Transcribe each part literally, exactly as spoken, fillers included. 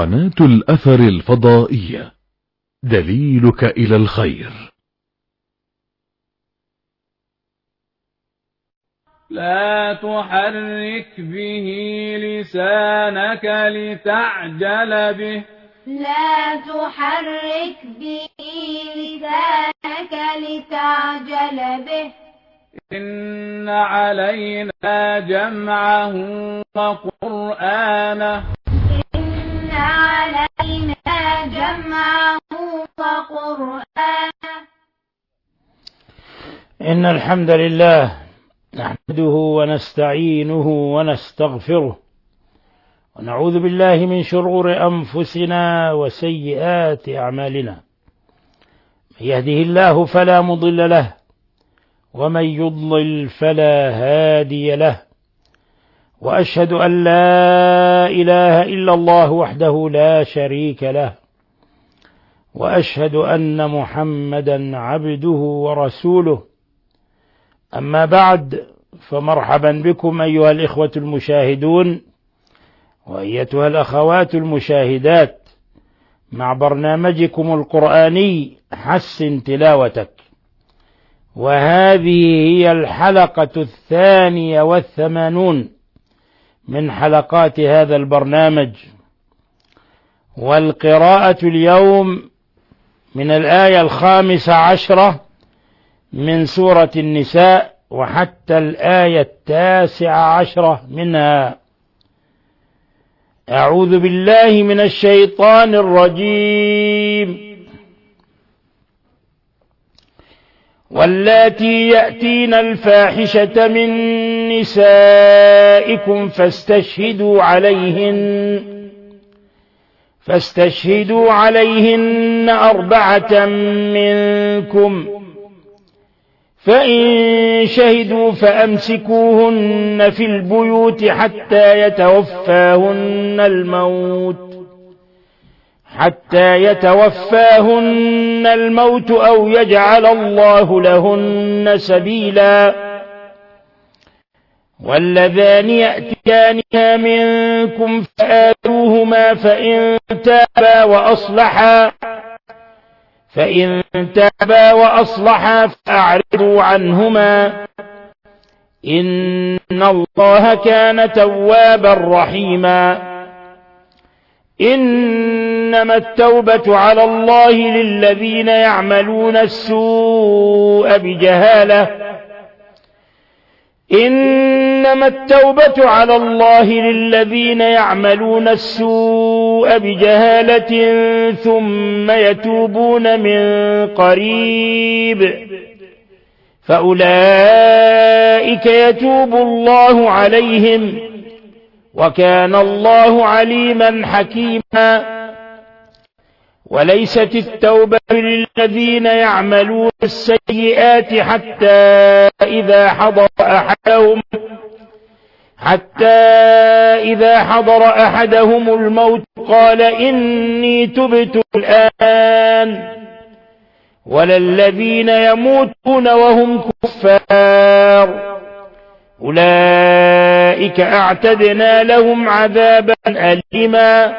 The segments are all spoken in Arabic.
قناة الأثر الفضائية، دليلك إلى الخير. لا تحرك به لسانك لتعجل به لا تحرك به لسانك لتعجل به إن علينا جمعه وقرآنه إن علينا جمعه وقرآنه إن الحمد لله نحمده ونستعينه ونستغفره ونعوذ بالله من شرور أنفسنا وسيئات أعمالنا. من يهده الله فلا مضل له ومن يضلل فلا هادي له، وأشهد أن لا إله إلا الله وحده لا شريك له، وأشهد أن محمدا عبده ورسوله. أما بعد، فمرحبا بكم أيها الإخوة المشاهدون وأيتها الأخوات المشاهدات مع برنامجكم القرآني حسن تلاوتك، وهذه هي الحلقة الثانية والثمانون من حلقات هذا البرنامج. والقراءة اليوم من الآية الخامسة عشرة من سورة النساء وحتى الآية التاسعة عشرة منها. أعوذ بالله من الشيطان الرجيم. واللاتي يأتين الفاحشة من نسائكم فاستشهدوا عليهن فاستشهدوا عليهن أربعة منكم، فإن شهدوا فأمسكوهن في البيوت حتى يتوفاهن الموت حتى يتوفاهن الموت أو يجعل الله لهن سبيلا. واللذان يأتيانها منكم فآذوهما فإن تابا وأصلحا فإن تابا وأصلحا فأعرضوا عنهما، إن الله كان توابا رحيما. إنما التوبة على الله للذين يعملون السوء بجهالة إنما التوبة على الله للذين يعملون السوء بجهالة ثم يتوبون من قريب فأولئك يتوب الله عليهم، وكان الله عليما حكيما. وليست التوبة للذين يعملون السيئات حتى إذا حضر أحدهم حتى إذا حضر أحدهم الموت قال إني تبت الآن، ولا الذين يموتون وهم كفار أولئك أعتدنا لهم عذابا أليما.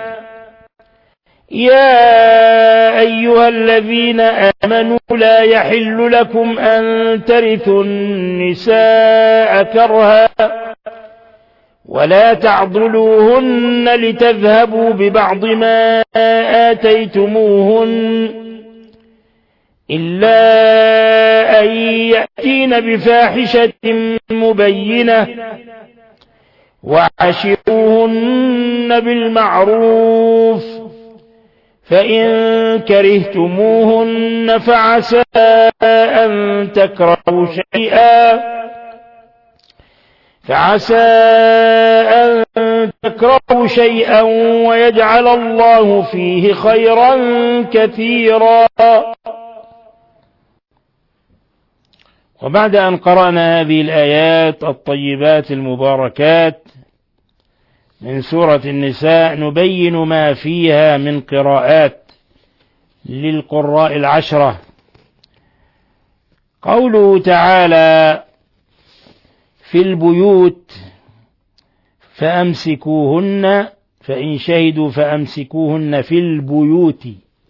يا أيها الذين آمنوا لا يحل لكم أن ترثوا النساء كرها ولا تعضلوهن لتذهبوا ببعض ما آتيتموهن إلا أن يأتين بفاحشة مبينة وعاشروهن بالمعروف، فإن كرهتموهن فعسى أن تكرهوا شيئا فعسى أن تكرهوا شيئا ويجعل الله فيه خيرا كثيرا. وبعد أن قرأنا هذه الآيات الطيبات المباركات من سورة النساء نبين ما فيها من قراءات للقراء العشرة. قوله تعالى في البيوت فأمسكوهن فإن شهدوا فأمسكوهن في البيوت.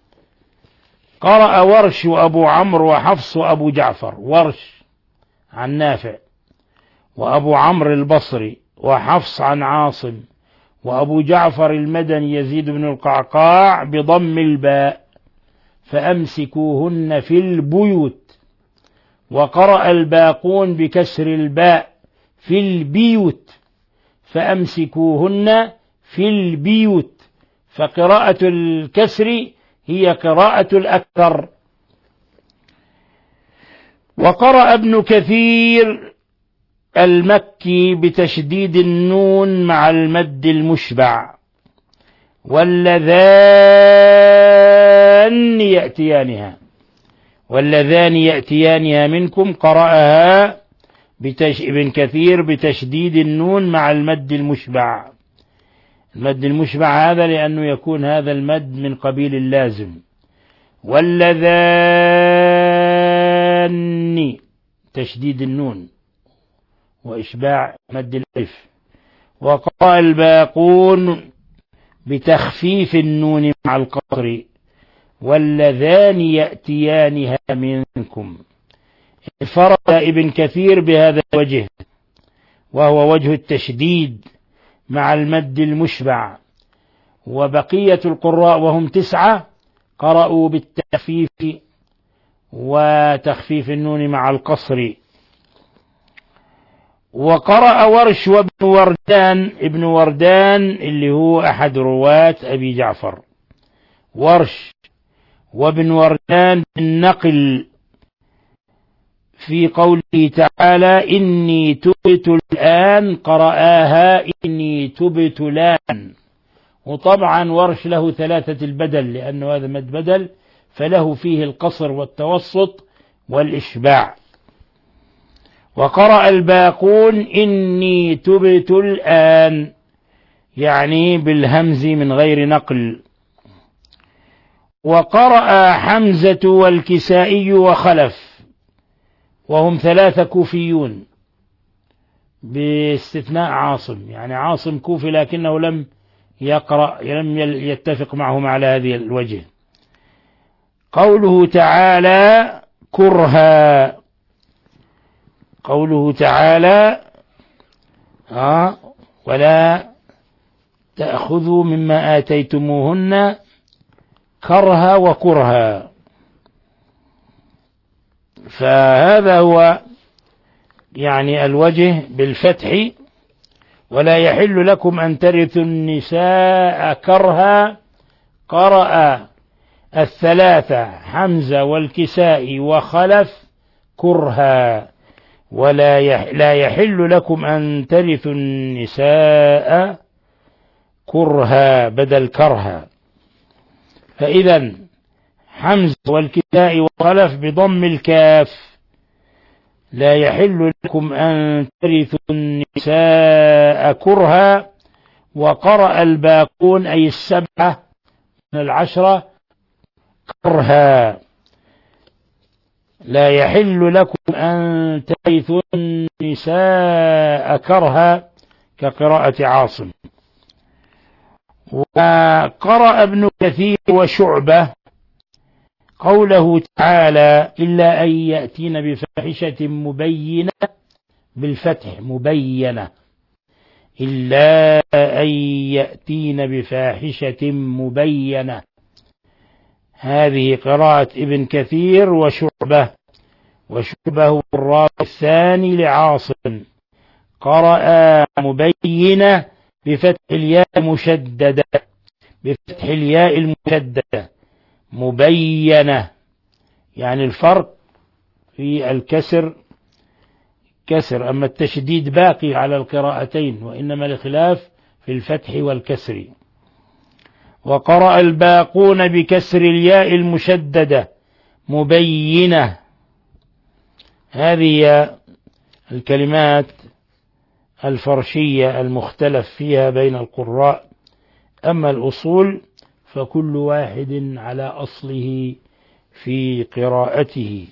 قرأ ورش وأبو عمرو وحفص وأبو جعفر. ورش عن نافع، وأبو عمرو البصري، وحفص عن عاصم، وأبو جعفر المدني يزيد بن القعقاع بضم الباء فأمسكوهن في البيوت. وقرأ الباقون بكسر الباء في البيوت فأمسكوهن في البيوت، فقراءة الكسر هي قراءة الأكثر. وقرأ ابن كثير المكي بتشديد النون مع المد المشبع، واللذان يأتيانها، واللذان يأتيانها منكم، قرأها بتش... ابن كثير بتشديد النون مع المد المشبع. المد المشبع هذا لأنه يكون هذا المد من قبيل اللازم. واللذان تشديد النون وإشباع مد الألف. وقرأ الباقون بتخفيف النون مع القصر، واللذان يأتيانها منكم. انفرد ابن كثير بهذا الوجه، وهو وجه التشديد مع المد المشبع. وبقية القراء وهم تسعة قرأوا بالتخفيف وتخفيف النون مع القصر. وقرأ ورش وابن وردان، ابن وردان اللي هو أحد رواة أبي جعفر. ورش وابن وردان بالنقل في قوله تعالى إني تبت الآن، قرآها إني تبت الآن. وطبعا ورش له ثلاثة البدل لأنه هذا مد بدل، فله فيه القصر والتوسط والإشباع. وقرأ الباقون إني تبت الآن، يعني بالهمز من غير نقل. وقرأ حمزة والكسائي وخلف، وهم ثلاثة كوفيون باستثناء عاصم، يعني عاصم كوفي لكنه لم يقرأ، لم يتفق معهم على هذه الوجه. قوله تعالى كرها، قوله تعالى آه ولا تأخذوا مما آتيتموهن كرها وكرها، فهذا هو يعني الوجه بالفتح. ولا يحل لكم أن ترثوا النساء كرها، قرأ الثلاثة حمزة والكسائي وخلف كرها. ولا يح لا يحل لكم أن ترثوا النساء كرها بدل كرها. فإذا حمزة والكسائي وخلف بضم الكاف، لا يحل لكم أن ترثوا النساء كرها. وقرأ الباقون أي السبعة من العشرة كرها، لا يحل لكم أن ترثوا النساء كرها كقراءة عاصم. وقرأ ابن كثير وشعبة قوله تعالى إلا أن يأتين بفاحشة مبينة بالفتح مبينة، إلا أن يأتين بفاحشة مبينة. هذه قراءة ابن كثير وشعبة، وشعبة هو الراوي الثاني لعاصم، قرأ مبينة بفتح الياء المشددة، بفتح الياء المشددة مبينة، يعني الفرق في الكسر كسر، أما التشديد باقي على القراءتين، وإنما الخلاف في الفتح والكسر. وقرأ الباقون بكسر الياء المشددة مبينة. هذه الكلمات الفرشية المختلف فيها بين القراء، أما الأصول فكل واحد على أصله في قراءته.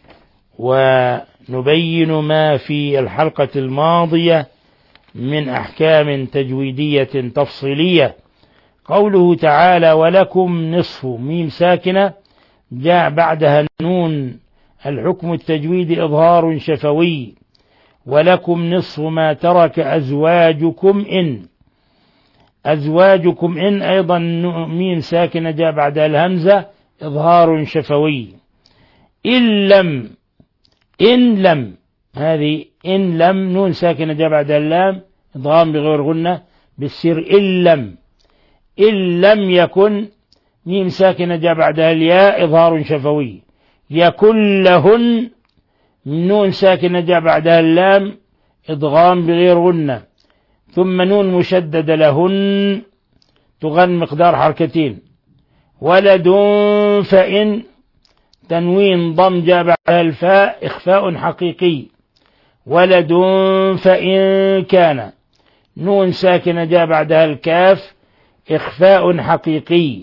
ونبين ما في الحلقة الماضية من أحكام تجويدية تفصيلية قوله تعالى ولكم نصف ميم ساكنة جاء بعدها نون، الحكم التجويد إظهار شفوي، ولكم نصف ما ترك أزواجكم إن، أزواجكم إن أيضا ميم ساكنة جاء بعدها الهمزة إظهار شفوي. إن لم، إن لم، هذه إن لم نون ساكنة جاء بعدها اللام إضغام بغير غنة بالسر. إن لم، إن لم يكن ميم ساكنة جاء بعدها الياء إظهار شفوي. يكن لهن نون ساكنة جاء بعدها اللام إضغام بغير غنة، ثم نون مشددة لهن تغن مقدار حركتين. ولد فإن تنوين ضم جاء بعدها الفاء إخفاء حقيقي. ولد فإن كان نون ساكنة جاء بعدها الكاف إخفاء حقيقي.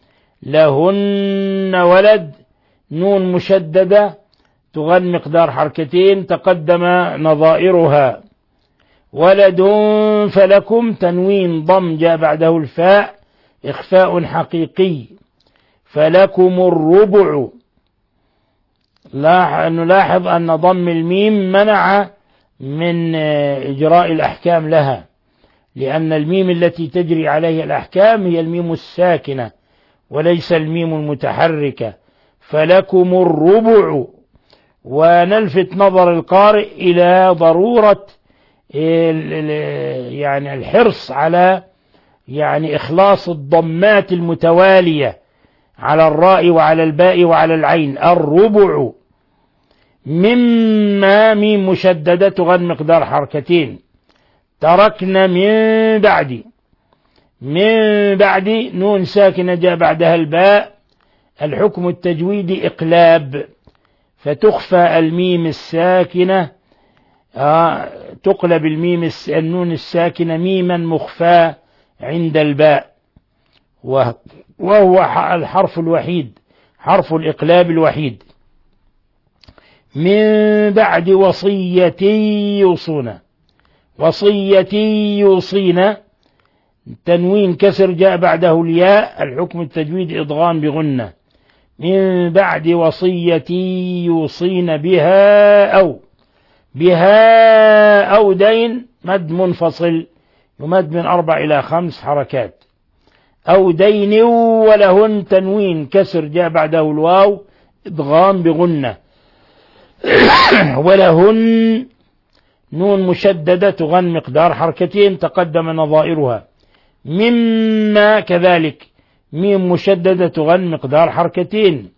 لهن ولد نون مشددة تغن مقدار حركتين تقدم نظائرها. ولد فلكم تنوين ضم جاء بعده الفاء إخفاء حقيقي. فلكم الربع، نلاحظ أن ضم الميم منع من إجراء الأحكام لها، لأن الميم التي تجري عليها الأحكام هي الميم الساكنة وليس الميم المتحركة. فلكم الربع. ونلفت نظر القارئ إلى ضرورة يعني الحرص على يعني إخلاص الضمات المتوالية على الراء وعلى الباء وعلى العين. الربع مما ميم مشددة تغن مقدار حركتين. تركنا من بعد، من بعد نون ساكنة جاء بعدها الباء الحكم التجويدي إقلاب، فتخفى الميم الساكنة آه تقلب الميم النون الساكنة ميما مخفى عند الباء، وهو الحرف الوحيد، حرف الإقلاب الوحيد. من بعد وصية يوصون، وصية يوصين تنوين كسر جاء بعده الياء الحكم التجويد إضغام بغنة. من بعد وصية يوصين بها أو، بها أو دين مد منفصل يمد من أربع إلى خمس حركات. أو دين ولهن تنوين كسر جاء بعده الواو إضغام بغنة. ولهن نون مشددة تغن مقدار حركتين تقدم نظائرها. مما كذلك ميم مشددة تغن مقدار حركتين.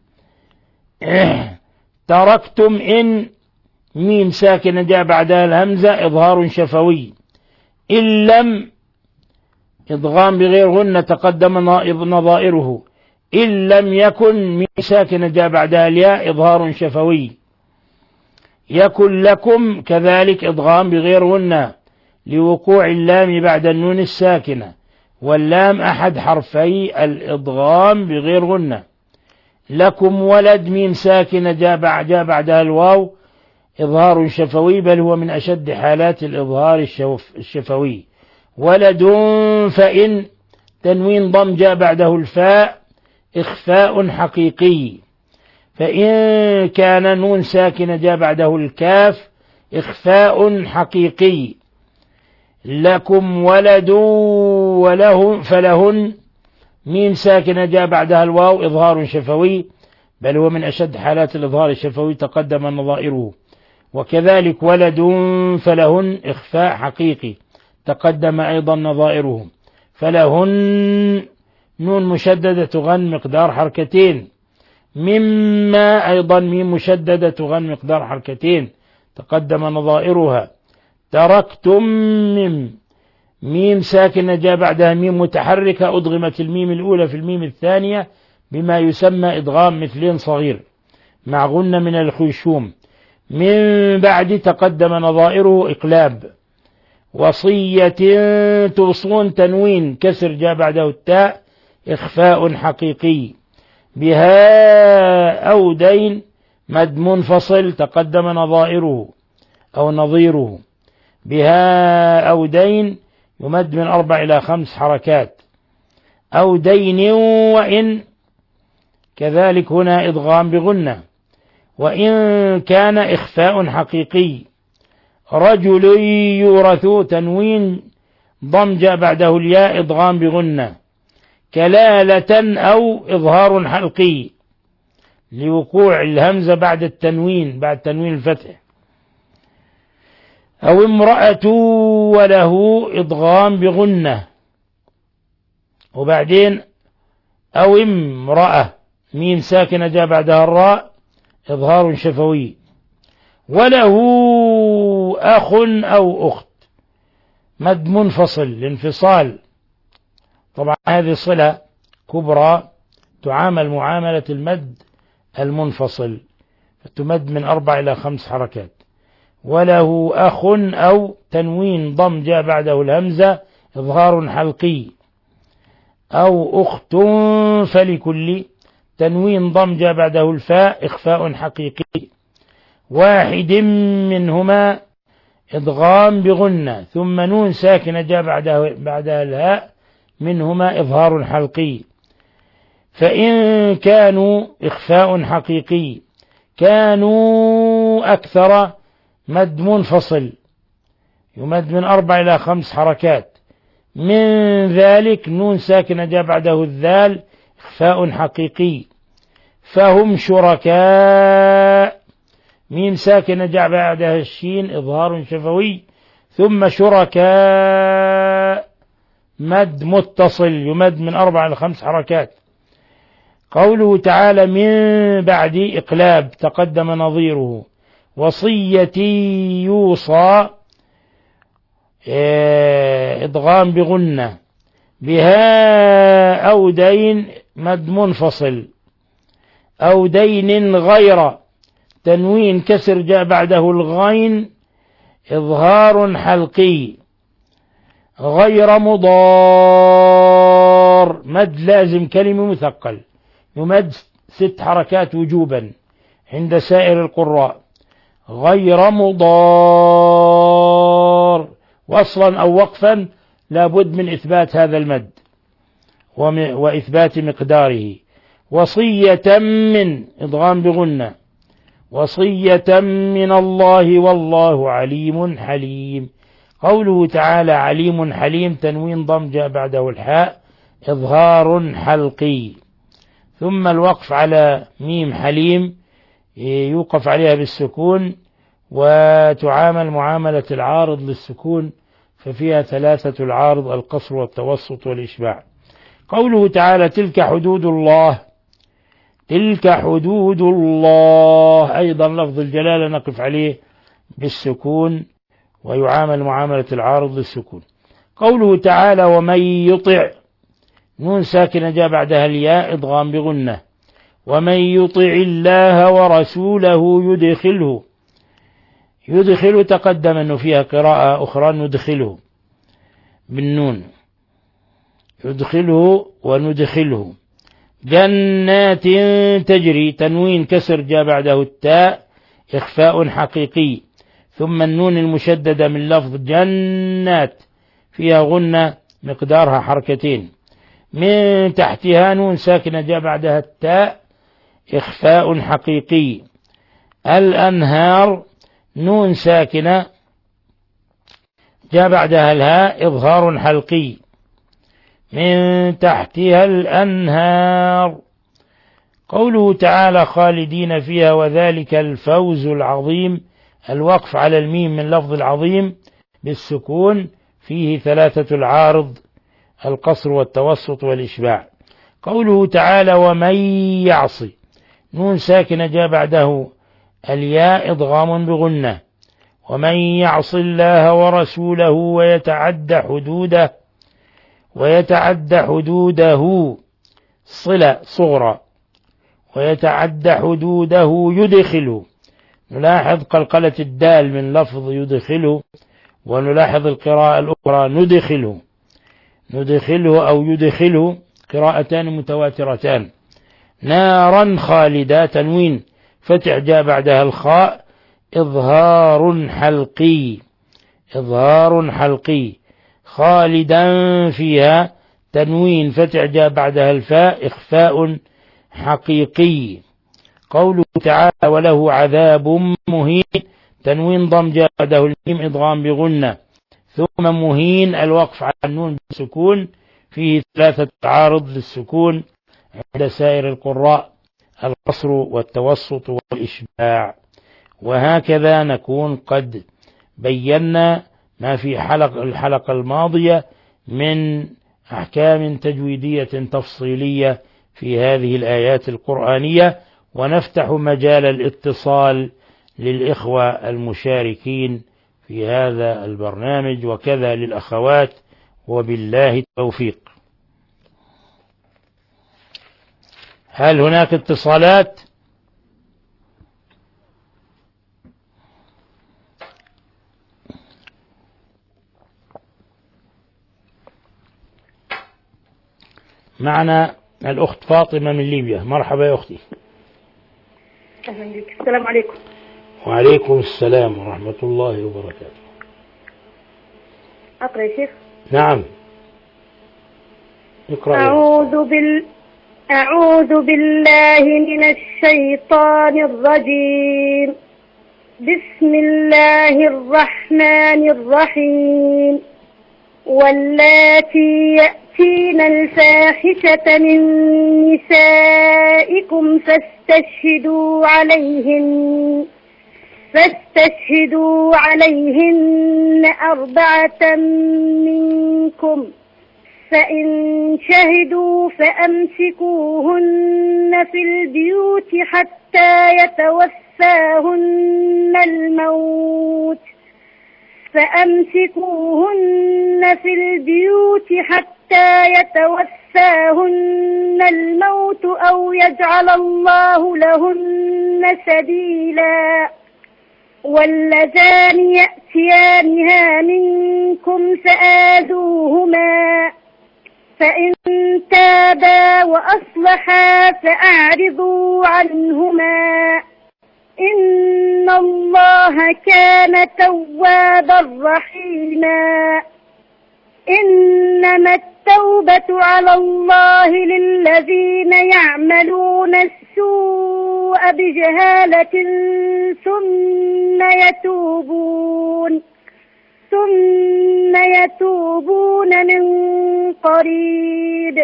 تركتم إن ميم ساكنة جاء بعدها الهمزة إظهار شفوي. إن لم إضغام بغير غنة تقدم نظائره. إن لم يكن ميم ساكنة جاء بعدها الياء إظهار شفوي. يكن لكم كذلك إضغام بغير غنة لوقوع اللام بعد النون الساكنة، واللام أحد حرفي الإضغام بغير غنة. لكم ولد ميم ساكنة جاء جاء بعدها الواو إظهار شفوي، بل هو من أشد حالات الإظهار الشفوي. ولد فإن تنوين ضم جاء بعده الفاء إخفاء حقيقي. فإن كان نون ساكنة جاء بعده الكاف إخفاء حقيقي. لكم ولد وله فلهن ميم ساكنة جاء بعدها الواو إظهار شفوي، بل هو من أشد حالات الإظهار الشفوي تقدم نظائره. وكذلك ولد فلهن إخفاء حقيقي تقدم أيضا نظائره. فلهن نون مشددة تغن مقدار حركتين. مما أيضا ميم مشددة تغن مقدار حركتين تقدم نظائرها. تركتم ميم ميم ساكنة جاء بعدها ميم متحركة أدغمت الميم الأولى في الميم الثانية بما يسمى إدغام مثلين صغير مع غنة من الخيشوم. من بعد تقدم نظائره إقلاب. وصية توصون تنوين كسر جاء بعده التاء إخفاء حقيقي. بها أو دين مد منفصل تقدم نظائره أو نظيره. بها أو دين يمد من أربع إلى خمس حركات. أو دين وإن، كذلك هنا إدغام بغنة. وإن كان إخفاء حقيقي، رجل يورث تنوين ضم جاء بعده الياء إدغام بغنة. كلالة أو إظهار حلقي لوقوع الهمزة بعد التنوين بعد تنوين الفتح. أو امرأة وله إدغام بغنة. وبعدين أو امرأة ميم ساكنة جاء بعدها الراء إظهار شفوي. وله أخ أو أخت مد منفصل لانفصال، طبعا هذه صلة كبرى تعامل معاملة المد المنفصل، فتمد من أربع إلى خمس حركات. وله أخ أو تنوين ضم جاء بعده الهمزة إظهار حلقي. أو أخت فلكل تنوين ضم جاء بعده الفاء إخفاء حقيقي. واحد منهما إدغام بغنة، ثم نون ساكنة جاء بعدها, بعدها الهاء منهما إظهار حلقي. فإن كانوا إخفاء حقيقي كانوا أكثر مد منفصل يمد من أربع إلى خمس حركات. من ذلك نون ساكنة جاء بعده الذال إخفاء حقيقي. فهم شركاء ميم ساكنة جاء بعدها الشين إظهار شفوي. ثم شركاء مد متصل يمد من أربع إلى خمس حركات. قوله تعالى من بعد إقلاب تقدم نظيره. وصيتي يوصى إدغام بغنة. بها أو دين مد منفصل. أو دين غير تنوين كسر جاء بعده الغين إظهار حلقي. غير مضار مد لازم كلمة مثقل يمد ست حركات وجوبا عند سائر القراء. غير مضار وصلا أو وقفا لابد من إثبات هذا المد وإثبات مقداره. وصية من إدغام بغنة. وصية من الله والله عليم حليم. قوله تعالى عليم حليم تنوين ضم جاء بعده الحاء إظهار حلقي. ثم الوقف على ميم حليم يوقف عليها بالسكون وتعامل معاملة العارض للسكون، ففيها ثلاثة العارض القصر والتوسط والإشباع. قوله تعالى تلك حدود الله. تلك حدود الله أيضا لفظ الجلالة نقف عليه بالسكون ويعامل معاملة العارض للسكون. قوله تعالى ومن يطع نون ساكنة جاء بعدها الياء إدغام بغنة. ومن يطع الله ورسوله يدخله. يدخله تقدم أنه فيها قراءة أخرى ندخله بالنون. يدخله وندخله. جنات تجري تنوين كسر جاء بعده التاء إخفاء حقيقي. ثم النون المشددة من لفظ جنات فيها غنة مقدارها حركتين. من تحتها نون ساكنة جاء بعدها التاء إخفاء حقيقي. الأنهار نون ساكنة جاء بعدها الهاء إظهار حلقي. من تحتها الأنهار. قوله تعالى خالدين فيها وذلك الفوز العظيم الوقف على الميم من لفظ العظيم بالسكون فيه ثلاثة العارض القصر والتوسط والإشباع. قوله تعالى ومن يعصي نون ساكنة جاء بعده الياء إدغام بغنة. ومن يعص الله ورسوله ويتعد حدوده. ويتعد حدوده صلة صغرى. ويتعد حدوده يدخله. نلاحظ قلقلة الدال من لفظ يدخله، ونلاحظ القراءة الأخرى ندخله. ندخله أو يدخله قراءتان متواترتان. نارا خالدة تنوين فتح جاء بعدها الخاء إظهار حلقي. إظهار حلقي. خالدا فيها تنوين فتح جاء بعدها الفاء إخفاء حقيقي. قوله تعالى وله عذاب مهين، تنوين ضم جاء بعده الميم إضغام بغنة، ثم مهين الوقف على النون بالسكون، فيه ثلاثة تعارض للسكون عند سائر القراء، القصر والتوسط والإشباع. وهكذا نكون قد بينا ما في حلق الحلقة الماضية من أحكام تجويدية تفصيلية في هذه الآيات القرآنية، ونفتح مجال الاتصال للإخوة المشاركين في هذا البرنامج وكذا للأخوات، وبالله التوفيق. هل هناك اتصالات؟ معنا الأخت فاطمة من ليبيا. مرحبا يا أختي. أهلا بك. السلام عليكم. وعليكم السلام ورحمة الله وبركاته. أقرأ يا شيخ؟ نعم اقرأ. أعوذ, بال... أعوذ بالله من الشيطان الرجيم. بسم الله الرحمن الرحيم. واللاتي يأتين الفاحشة من نسائكم فاستشهدوا عليهن فاستشهدوا عليهن أربعة منكم، فإن شهدوا فأمسكوهن في البيوت حتى يتوفاهن الموت فأمسكوهن في البيوت حتى يتوفاهن الموت أو يجعل الله لهن سبيلا. واللذان يأتيانها منكم فآذوهما، فإن تابا وأصلحا فأعرضوا عنهما، إن الله كان توابا رحيما. إنما التوبة على الله للذين يعملون السوء بجهالة ثم يتوبون ثم يتوبون من قريب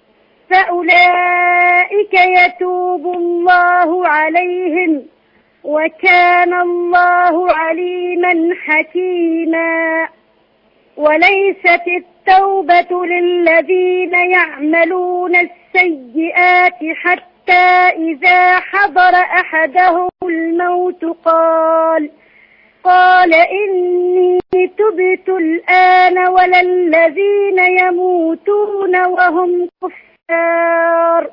فأولئك يتوب الله عليهم، وكان الله عليما حكيما. وليست التوبة للذين يعملون السيئات حتى إذا حضر أحدهم الموت قال قال إني تبت الآن، ولا الذين يموتون وهم كفار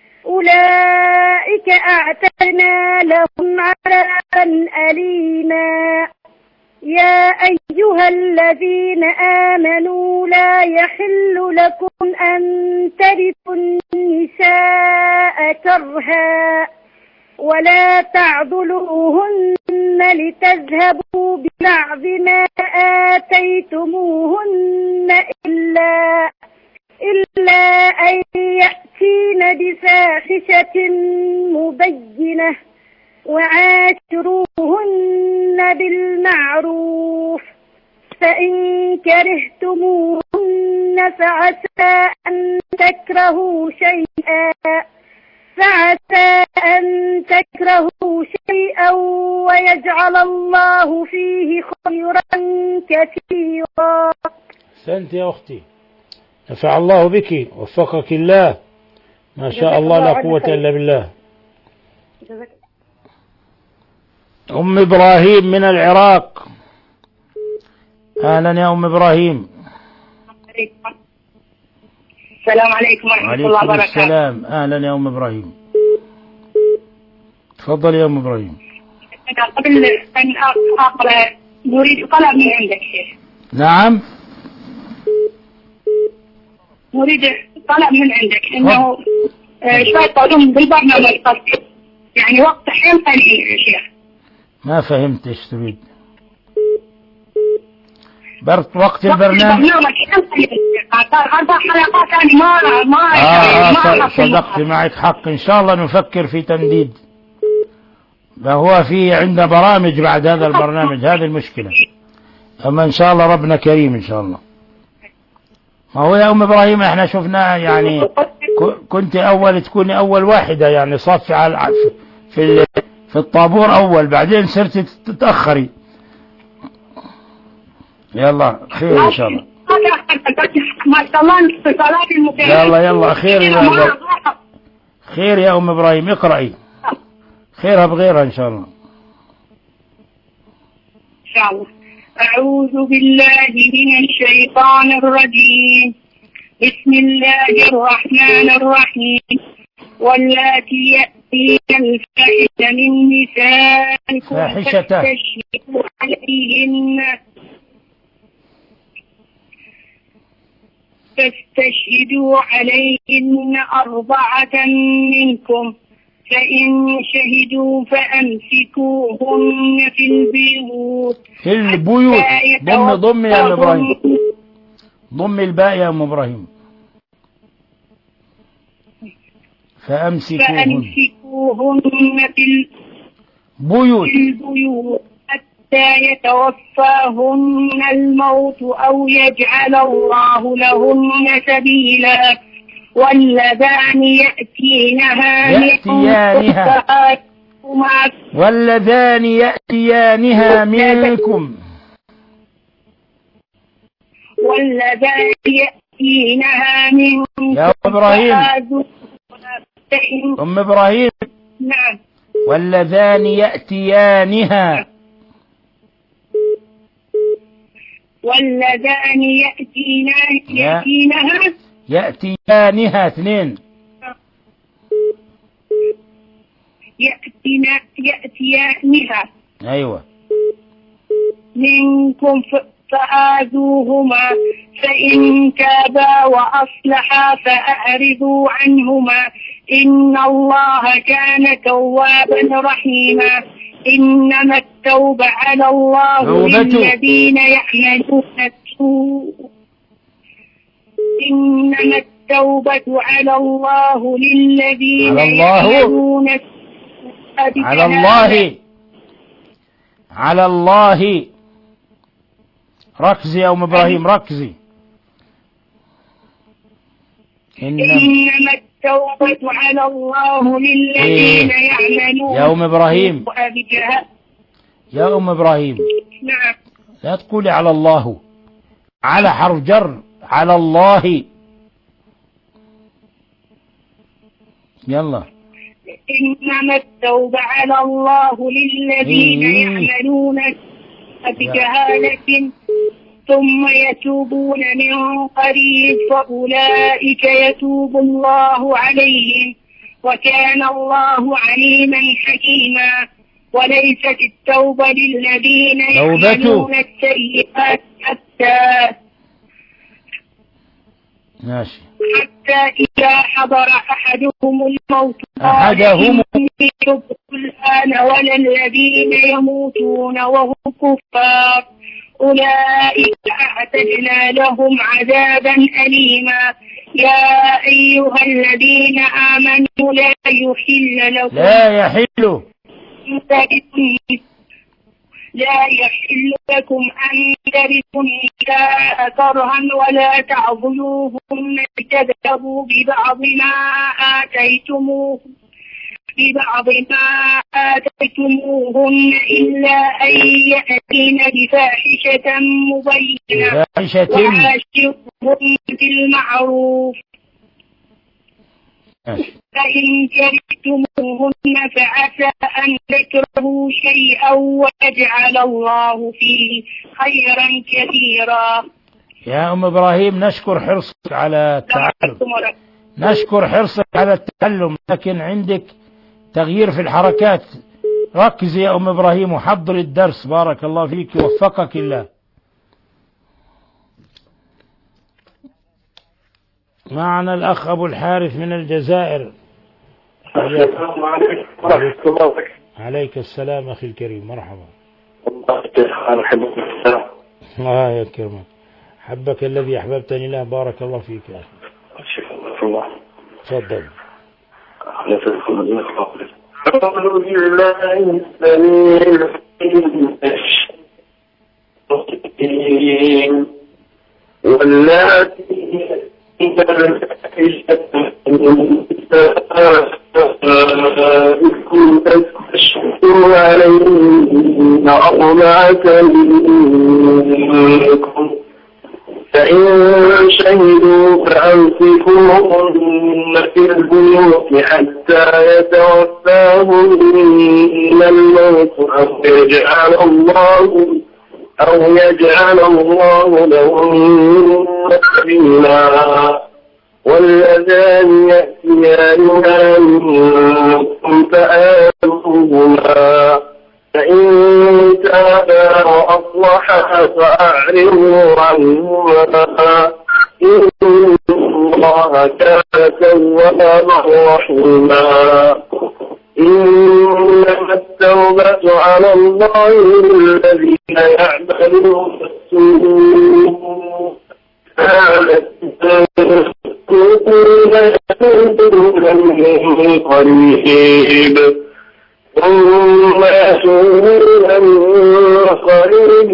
أولئك أعتدنا لهم عذابا أليما. يا أيها الذين آمنوا لا يحل لكم أن ترثوا النساء كرها، ولا تعضلوهن لتذهبوا ببعض ما آتيتموهن إلا إلا أن يأتين بفاحشة مبينة، وعاشروهن بالمعروف، فإن كرهتموهن فعسى أن تكرهوا شيئا فعسى أن تكرهوا شيئا ويجعل الله فيه خيرا كثيرا. أحسنت يا أختي، نفع الله بك، وفقك الله، ما شاء الله لا قوة إلا بالله. أم إبراهيم من العراق. أهلا يا أم إبراهيم. السلام عليكم ورحمة الله وبركاته. وعليكم السلام. أهلا يا أم إبراهيم. تفضل يا أم إبراهيم. قبل أن أقرأ نريد طلب من عندك شيخ. نعم. نريد طلب من عندك إنه شوي طالون بالبرنامج قصدي، يعني وقت حين قليل يا شيخ. ما فهمت ايش تريد. برت وقت البرنامج أربع حلقات أنا ما ما آه ما آه صدقت، معك حق. إن شاء الله نفكر في تمديد. فهو في عندنا برامج بعد هذا البرنامج، هذه المشكلة. أما إن شاء الله ربنا كريم إن شاء الله. ما هو يا أم إبراهيم إحنا شفناها يعني كنت أول تكوني أول واحدة يعني صافي على في في الطابور أول، بعدين صرت تتأخري. يلا خير إن شاء الله. ما شاء الله اتصالات المكالمة. يلا يلا خير يا أم خير يا أم إبراهيم، اقرأي خيرها بغيرها إن شاء الله. إن شاء الله. أعوذ بالله من الشيطان الرجيم. بسم الله الرحمن الرحيم. واللاتي يأتين الفاحشة من نسائكم فاستشهدوا عليهن فاستشهدوا عليهن أربعة منكم، فإن شهدوا فأمسكوهن في البيوت في البيوت ضم ضم يا أم إبراهيم، ضم الباء يا أم إبراهيم. فأمسكوهن فأمسكوهن في البيوت البيوت حتى يتوفاهن الموت أو يجعل الله لهن سبيلا. واللذان يأتينها يأتيانها واللذان يأتيانها منكم واللذان يأتينها منكم يا أم إبراهيم. أم إبراهيم نعم. واللذان يأتيانها واللذان يأتينها يأتينها يأتيانها اثنين يأتينا يأتيانها أيوة منكم فآذوهما، فإن تابا وأصلحا فأعرضوا عنهما، إن الله كان توابا رحيما. إنما التوبة على الله للذين يعملون السوء إنما التوبة على الله للذين يعملون السوء على الله على الله ركزي يا أم إبراهيم ركزي. إنما التوبة على الله للذين إيه؟ يعملون يا أم إبراهيم يا أم إبراهيم نعم. لا تقولي على الله، على حرف جر على الله. يلا. إنما التوبة على الله للذين إيه؟ يعملون بجهالة ثم يتوبون من قريب فأولئك يتوب الله عليهم وكان الله عليما حكيما. وليست التوبة للذين يعملون السيئات حتى ماشي حتى إذا حضر أحدهم الموت أحدهم الآن ولا الذين يموتون وهم كفار أولئك أعتدنا لهم عذابا أليما. يا أيها الذين آمنوا لا يحل لكم لا يحل لا يحل لكم أن ترثوا النساء كرها ولا تعضلوهن لتذهبوا ببعض ما آتيتموه ببعض ما آتيتموهن إلا أن يأتين بفاحشة مبينة وعاشرهن بالمعروف. فإن كرهتموهن فعسى أن تكرهوا شيئا ويجعل الله فيه خيرا كثيرا. يا أم إبراهيم نشكر حرصك على التعلم نشكر حرصك على التعلم، لكن عندك تغيير في الحركات. ركزي يا أم إبراهيم وحضر الدرس. بارك الله فيك ووفقك الله. معنا الأخ أبو الحارث من الجزائر. السلام عليكم ورحمة الله وبركاته. عليك السلام أخي الكريم، مرحبا. الله يحفظك. الله يكرمك. حبك الذي أحببتني له. بارك الله فيك يا أخي. شكرا الله. تفضل. أعوذ بالله السميع العليم واللاتي تستشهدوا عليهن أربعة منكم فإن شهدوا فأمسكوهن في البيوت حتى يتوفاهن الموت أو يجعل الله أو يجعل الله لهن سبيلا واللذان يأتيانها منكم فآذوهما فإن تابا وأصلحا فأعرضوا عنهما إن الله كان توابا رحيما إنما التوبة على الله للذين يعملون السوء من قريب ثم يتوبون من قريب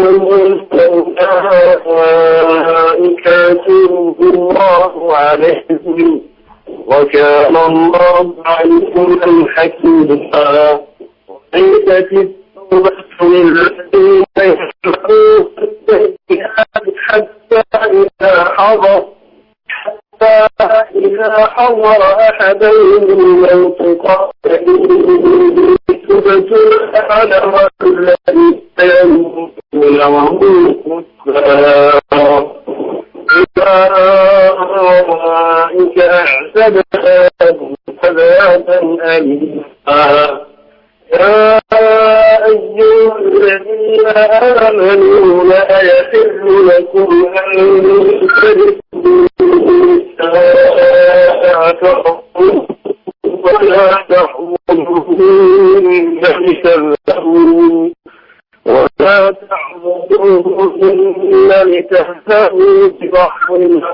أولئك يتوب الله عليهم وكان الله عليما حكيما ليست التوبة للذين يعملون السيئات حتى إذا حضر حتى إذا حضر أحدهم الموت قال إني تبت الآن والذي يموتون وهم كفار أولئك أعتدنا عذابا أليما يا أيها الذين آمنوا لا يحل لكم أن ترثوا النساء ولا تعبدوهن لتذهبوا ولا تعبدوهن لتهتدوا ببعض ما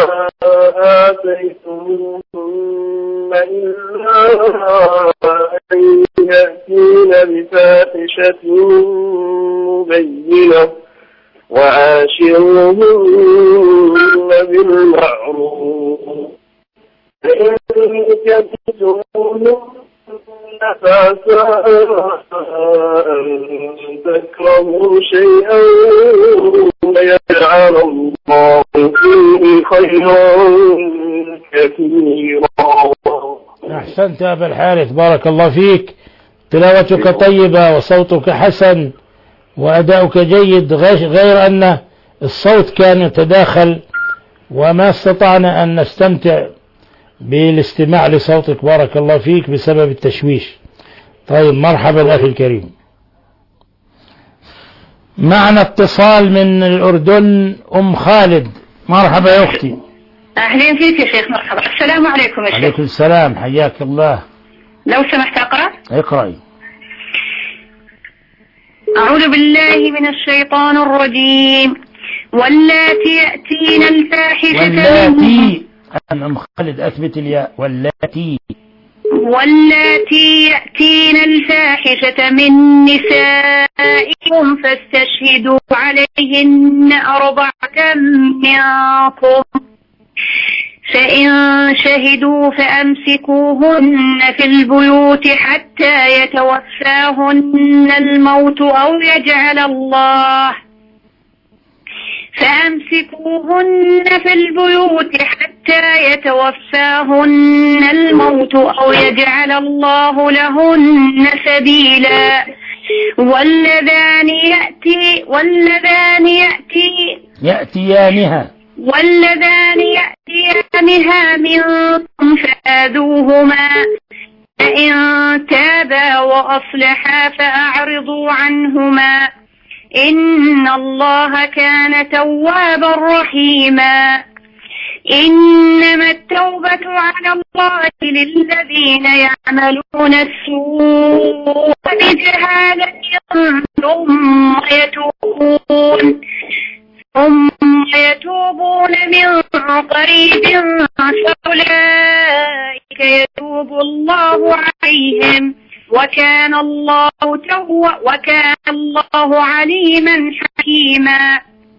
آتيتموهن إلا أن يأتين بفاحشة مبينة وعاشروهن بالمعروف فإن كبتموهن فعسى أن تكرهوا شيئا ويجعل الله فيه خيرا كثيرا. أحسنت يا أبا الحارث، بارك الله فيك. تلاوتك طيبة وصوتك حسن وأداؤك جيد، غير أن الصوت كان يتداخل وما استطعنا أن نستمتع بالاستماع لصوتك. بارك الله فيك بسبب التشويش. طيب مرحبا أخي الكريم. معنا اتصال من الأردن أم خالد. مرحبا يا أختي. أهلا فيك يا شيخ. مرحبا. السلام عليكم يا شيخ. عليكم السلام، حياك الله. لو سمحت أقرأ. اقرأي. أعوذ بالله من الشيطان الرجيم واللاتي يأتين الفاحشة واللاتي أم خالد أثبت الياء. واللاتي واللاتي يأتين الفاحشة من نسائكم فاستشهدوا عليهن أربعة منكم فإن شهدوا فأمسكوهن في البيوت حتى يتوفاهن الموت أو يجعل الله فأمسكوهن في البيوت حتى يتوفاهن الموت أو يجعل الله لهن سبيلا واللذان يأتي واللذان يأتي يأتيانها واللذان يأتيانها منكم فآذوهما فإن تابا وأصلحا فأعرضوا عنهما إن الله كان توابا رحيما إنما التوبة على الله للذين يعملون السوء بجهالة ثم يتوبون ثم من قريب فأولئك يتوب الله عليهم وكان الله تو وكان الله عليما حكيما.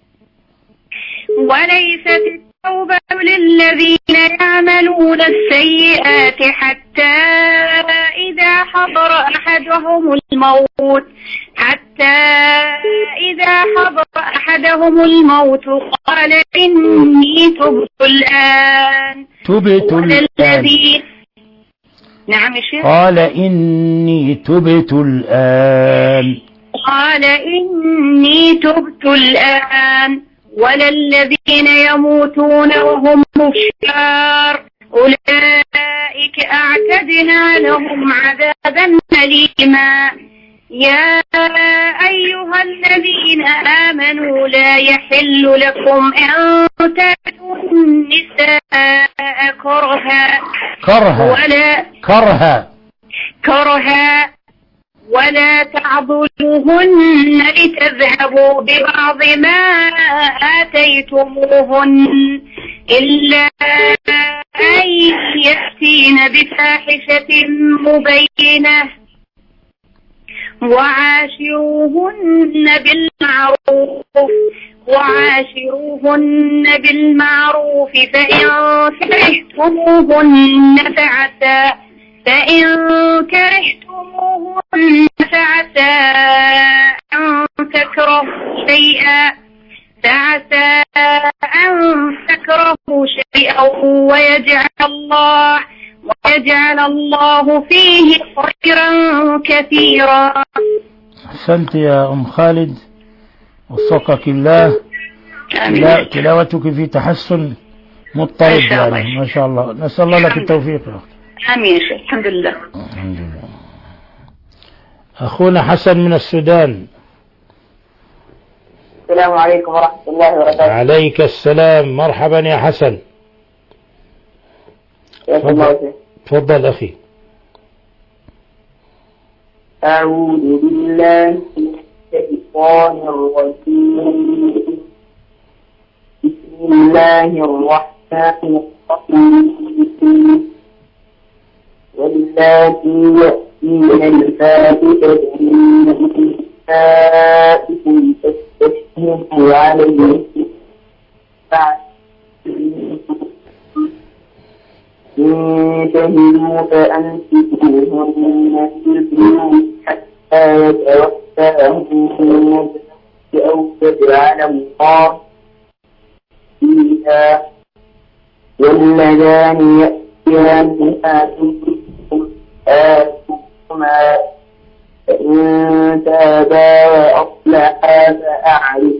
وليست التوبة للذين يعملون السيئات حتى إذا حضر أحدهم الموت حتى إذا حضر أحدهم الموت قال إني تبت الآن تبت الآن. نعم يا شيخ. قال إني تبت الآن قال إني تبت الآن ولا الذين يموتون وهم كفار أولئك أعتدنا لهم عذابا أليما. يا أيها الذين آمنوا لا يحل لكم أن تأتوا النساء كرها كرها ولا كرها كرها ولا تعضلوهن لتذهبوا ببعض ما آتيتموهن إلا أن يأتين بفاحشة مبينة وعاشروهن بالمعروف وعاشروهن بالمعروف فإن كرهتموهن فعسى فإن كرهتموهن فعسى أن تكرهوا شيئا فعسى أن تكرهوا شيئا ويجعل الله ويجعل الله فيه خيرا كثيرا. أحسنت يا أم خالد وفقك الله. لا تلاوتك في تحسن مضطرب يعني ما شاء الله. نسأل الله لك التوفيق. آمين شيخ. الحمد لله. الحمد لله. أخونا حسن من السودان. السلام عليكم ورحمة الله وبركاته. عليك السلام. مرحبا يا حسن. تفضل. تفضل أخي. أعوذ بالله من الشيطان الرجيم. بسم الله الرحمن الرحيم. واللاتي يأتين الفاحشة من نسائكم فاستشهدوا عليهن إن شهدوا فأمسكوهن في البيوت حتى يتوفاهم الموت أو تجعل الله فيها واللذان يأتيانها منكم آتوهما فإن تابا وأصلحا فأعرض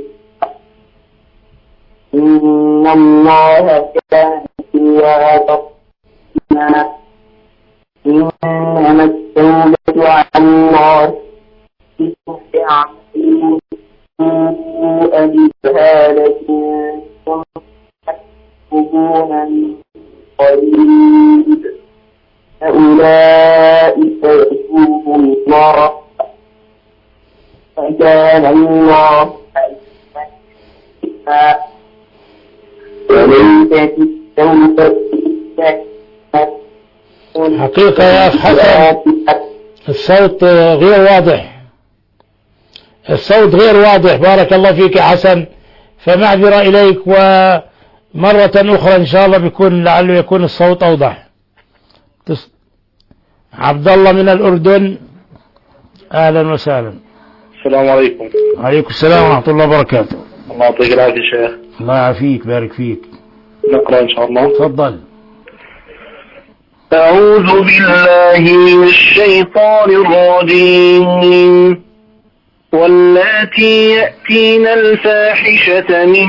إن الله كان توابا. إنما التوبة على الله يعملون سوء بجهالة ثم يتوبون من قريب فأولئك يتوب الله فكان الله عليما. وليست التوبة حقيقة يا أخ حسن الصوت غير واضح. الصوت غير واضح. بارك الله فيك يا حسن. فمعذرة إليك ومرة أخرى إن شاء الله بيكون لعله يكون الصوت أوضح. عبد الله من الأردن. أهلا وسهلا. السلام عليكم. عليكم السلام ورحمة الله وبركاته. الله يعطيك العافية شيخ. الله يعافيك. بارك فيك. نقرأ إن شاء الله. تفضل. أعوذ بالله من الشيطان الرجيم. واللاتي يأتين الفاحشة من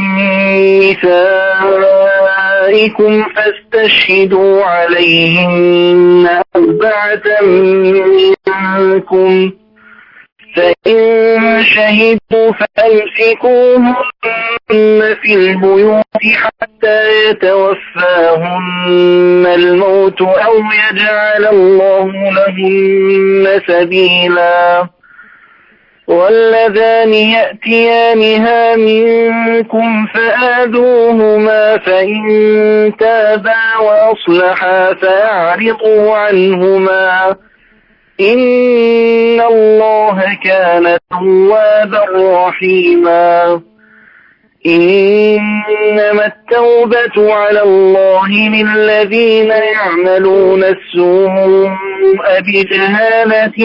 نسائكم فاستشهدوا عليهن أربعة منكم فإن شهدوا فأمسكوهن في البيوت حتى يتوفاهن الموت أو يجعل الله لهن سبيلا. واللذان يأتيانها منكم فآذوهما فإن تابا وأصلحا فأعرضوا عنهما إن الله كان توابا رحيما إنما التوبة على الله للذين يعملون السوء بجهالة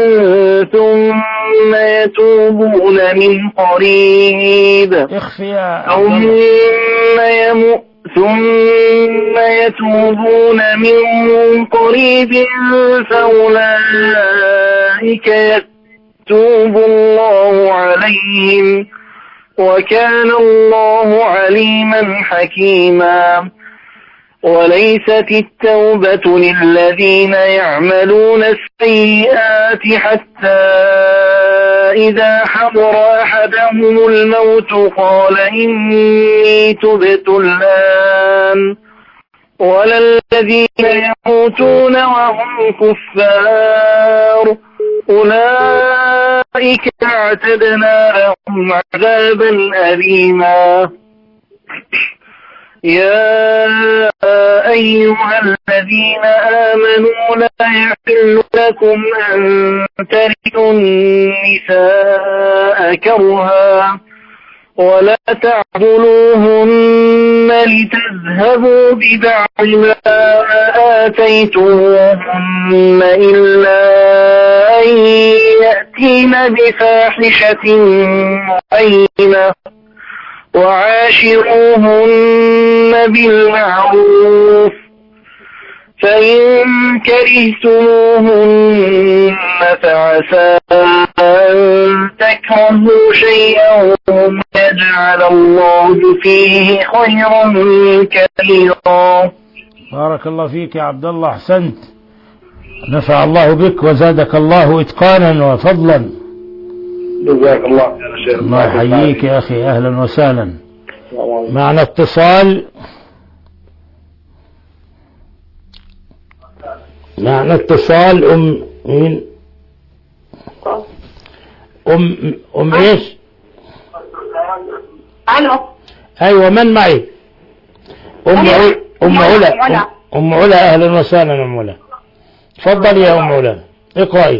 ثم يتوبون من قريب ثم يمؤ ثم يتوبون من قريب فأولئك يتوب الله عليهم وكان الله عليما حكيما وليست التوبة للذين يعملون السيئات حتى إذا حضر أحدهم الموت قال إني تبت الآن ولا الذين يموتون وهم كفار أولئك اعتدنا لهم عذابا أليما يا أيها الذين آمنوا لا يحل لكم أن ترثوا النساء كرها ولا تعضلوهن لتذهبوا ببعض ما آتيتموهن إلا أن يأتين بفاحشة مبينة وعاشروهن بالمعروف فإن كرهتموهن فعسى أن تكرهوا شيئا ويجعل الله فيه خيرا كثيرا. بارك الله فيك يا عبد الله، أحسنت، نفع الله بك وزادك الله إتقانا وفضلا. جزاك الله خير شيخ. الله يحييك يا أخي، أهلا وسهلا. معنا اتصال معنا اتصال أم مين؟ أم أم إيش؟ ألو. أيوة، من معي؟ أم علا. أم علا. أم علا، أهلا وسهلا أم علا. تفضل يا أم علا، اقرأي.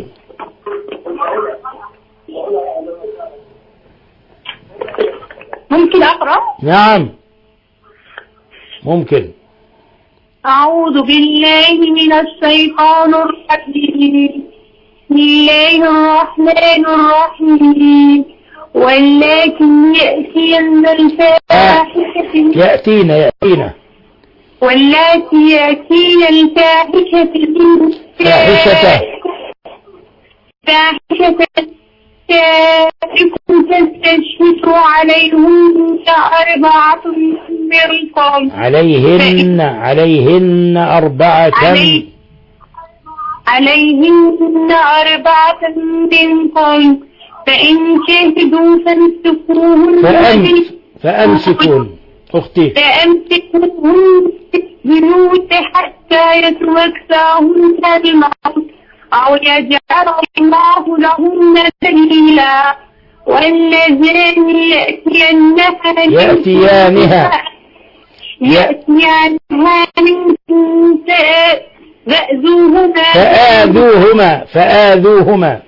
ممكن أقرأ؟ نعم ممكن. أعوذ بالله من الشيطان الرجيم. بسم الله الرحمن الرحيم. واللاتي يأتين الفاحشة يأتين يأتين واللاتي يأتين الفاحشة فاحشة فاحشة تائكم تستشهدوا عليهن أربعة منكم عليهن عليهن أربعة علي عليهن أربعة منكم فإن شهدوا فامسكوهن فأمس فأمسكون أختي فأمسكوهن في البيوت حتى يتوفاهن الموت أو يجعل الله لهن سبيلا واللذان يأتينها يأتيانها يأتيانها منكم فآذوهما فآذوهما فآذوهما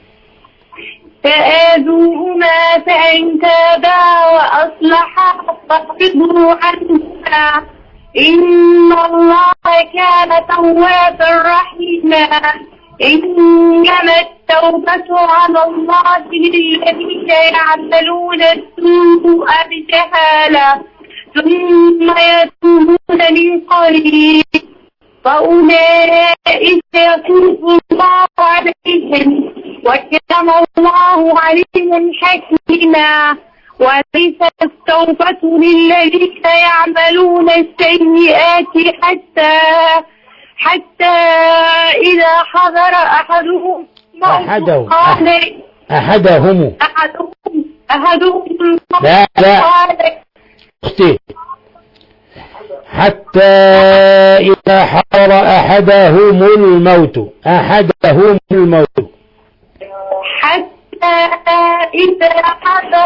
فآذوهما فإن تابا وأصلحا فاعرضوا عنهما إن الله كان توابا رحيما إنما التوبة على الله للذين يعملون السوء بجهالة ثم يتوبون من قريب فأولئك يتوب الله عليهم وكان الله عليما حكيما وليست التوبة للذين يعملون السيئات حتى حتى إذا حضر أحدهم أحدهم قال أحدهم أحدهم أحدهم لا لا قال أختي حتى إذا حضر أحدهم الموت أحدهم الموت حتى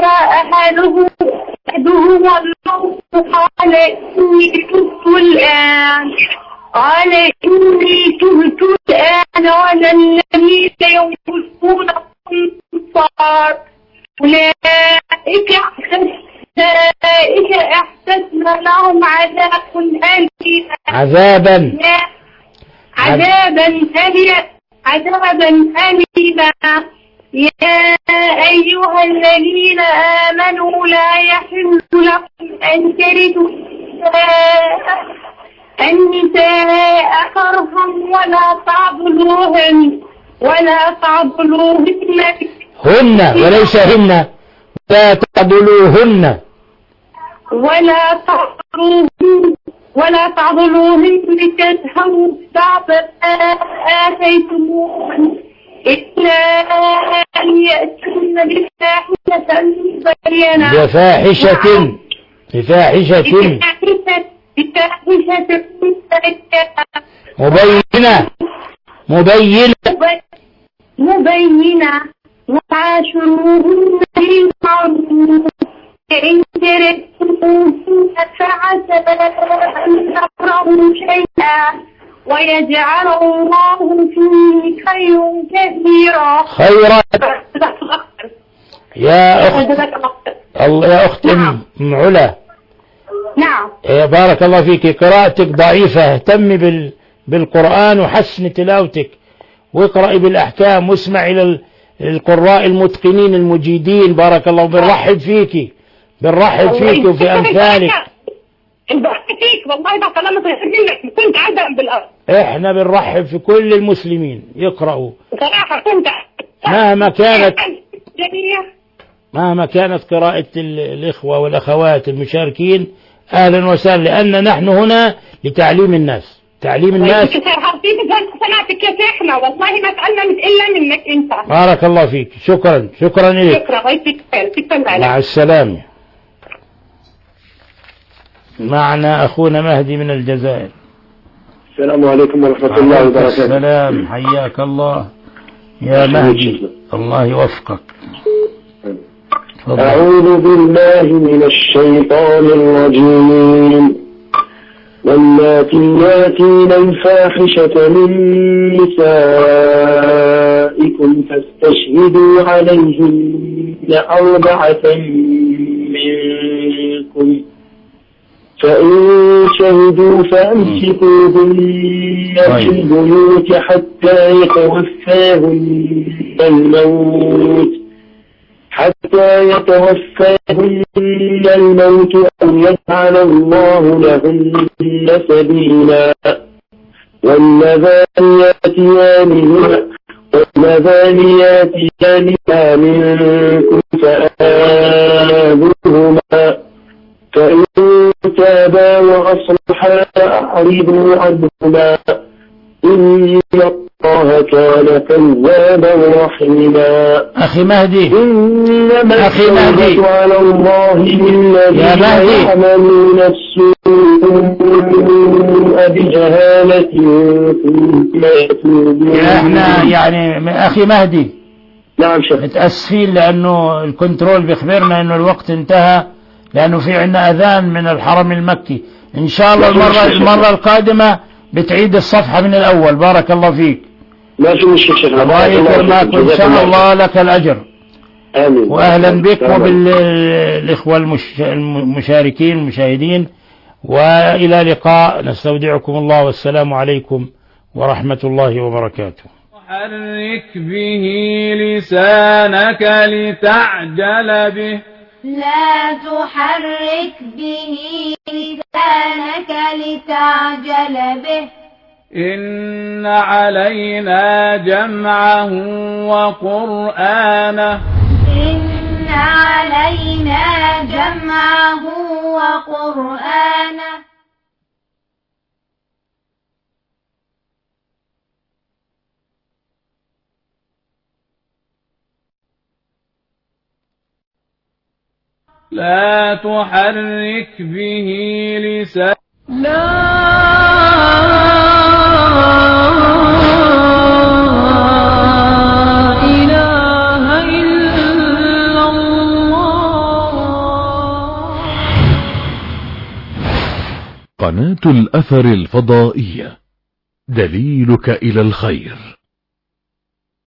أحده أحدهم الموت قال إني تبت الآن قال إني تبت الآن ولا الذين يموتون الكفار أولئك أولئك أحدثنا لهم عذاب أليم عذابا عذابا أليما عذابا أليما يا أيها الذين آمنوا لا يحل لكم أن ترثوا النساء كرها ولا تعضلوهن ولا تعضلوهن هن وليس هن لا تعضلوهن ولا تعضلوهن ولا تعضلوهن لتذهبوا بعض ما آتيتموهن إلا أن يأتون بفاحشة مبينة بفاحشة بفاحشة بفاحشة مبينة مبينة مبينة وعاشروهن بالمعروف فإن كرهتموهن فعسى أن تكرهوا شيئا ويجعل الله فيه خير كثيرا. خيرا يا أخت الله يا أخت أم علا. نعم. بارك الله فيك، قراءتك ضعيفة، اهتمي بال بالقرآن وحسن تلاوتك واقرأي بالأحكام واسمع إلى القراء المتقنين المجيدين. بارك الله، بنرحب فيكي بنرحب فيكي وفي أمثالك. فيك والله بقى كلامك منك كنت عدم بالأرض. احنا بنرحب في كل المسلمين يقرأوا صراحة كنت مهما كانت مهما كانت قراءة الإخوة والأخوات المشاركين أهلا وسهلا، لأن نحن هنا لتعليم الناس تعليم الناس. سمعتك يا شيخنا والله ما سألنا إلا منك أنت. بارك الله فيك، شكرا شكرا لك. شكرا مع السلامة. معنا أخونا مهدي من الجزائر. السلام عليكم ورحمة الله وبركاته. السلام، حياك الله يا مهدي، الله يوفقك. أعوذ بالله من الشيطان الرجيم. واللاتي ياتين الفاحشة من نسائكم فاستشهدوا عليهن أربعة منكم فإن شهدوا فأمسكوهن في البيوت حتى يتوفاهن الموت حتى يتوفاهن الموت أو يجعل الله لهن سبيلا. واللذان يأتيانها واللذان يأتيانها منكم فآذوهما فإن تابا وأصلحا أعرضوا عنهما إن الله كان توابا رحيما. أخي مهدي إنما أخي مهدي على الله الذين يعملون السوء بجهالة ثم يتوبون. احنا يعني أخي مهدي نعم شيخ متأسفين لأنه الكنترول بيخبرنا أنه الوقت انتهى، لأنه في عندنا أذان من الحرم المكي. إن شاء الله المرة, المرة القادمة بتعيد الصفحة من الأول. بارك الله فيك. ما في مشكلة شيخ. الله يكرمك وإن شاء الله لك الأجر. آمين. وأهلا بك وبالإخوة المشاركين المشاهدين، وإلى لقاء، نستودعكم الله والسلام عليكم ورحمة الله وبركاته. حرك به لسانك لتعجل به لا تحرك به لسانك لتعجل به إن علينا جمعه وقرآنه إن علينا جمعه وقرآنه لا تحرك به لسانك لا إله إلا الله قناة الأثر الفضائية، دليلك إلى الخير.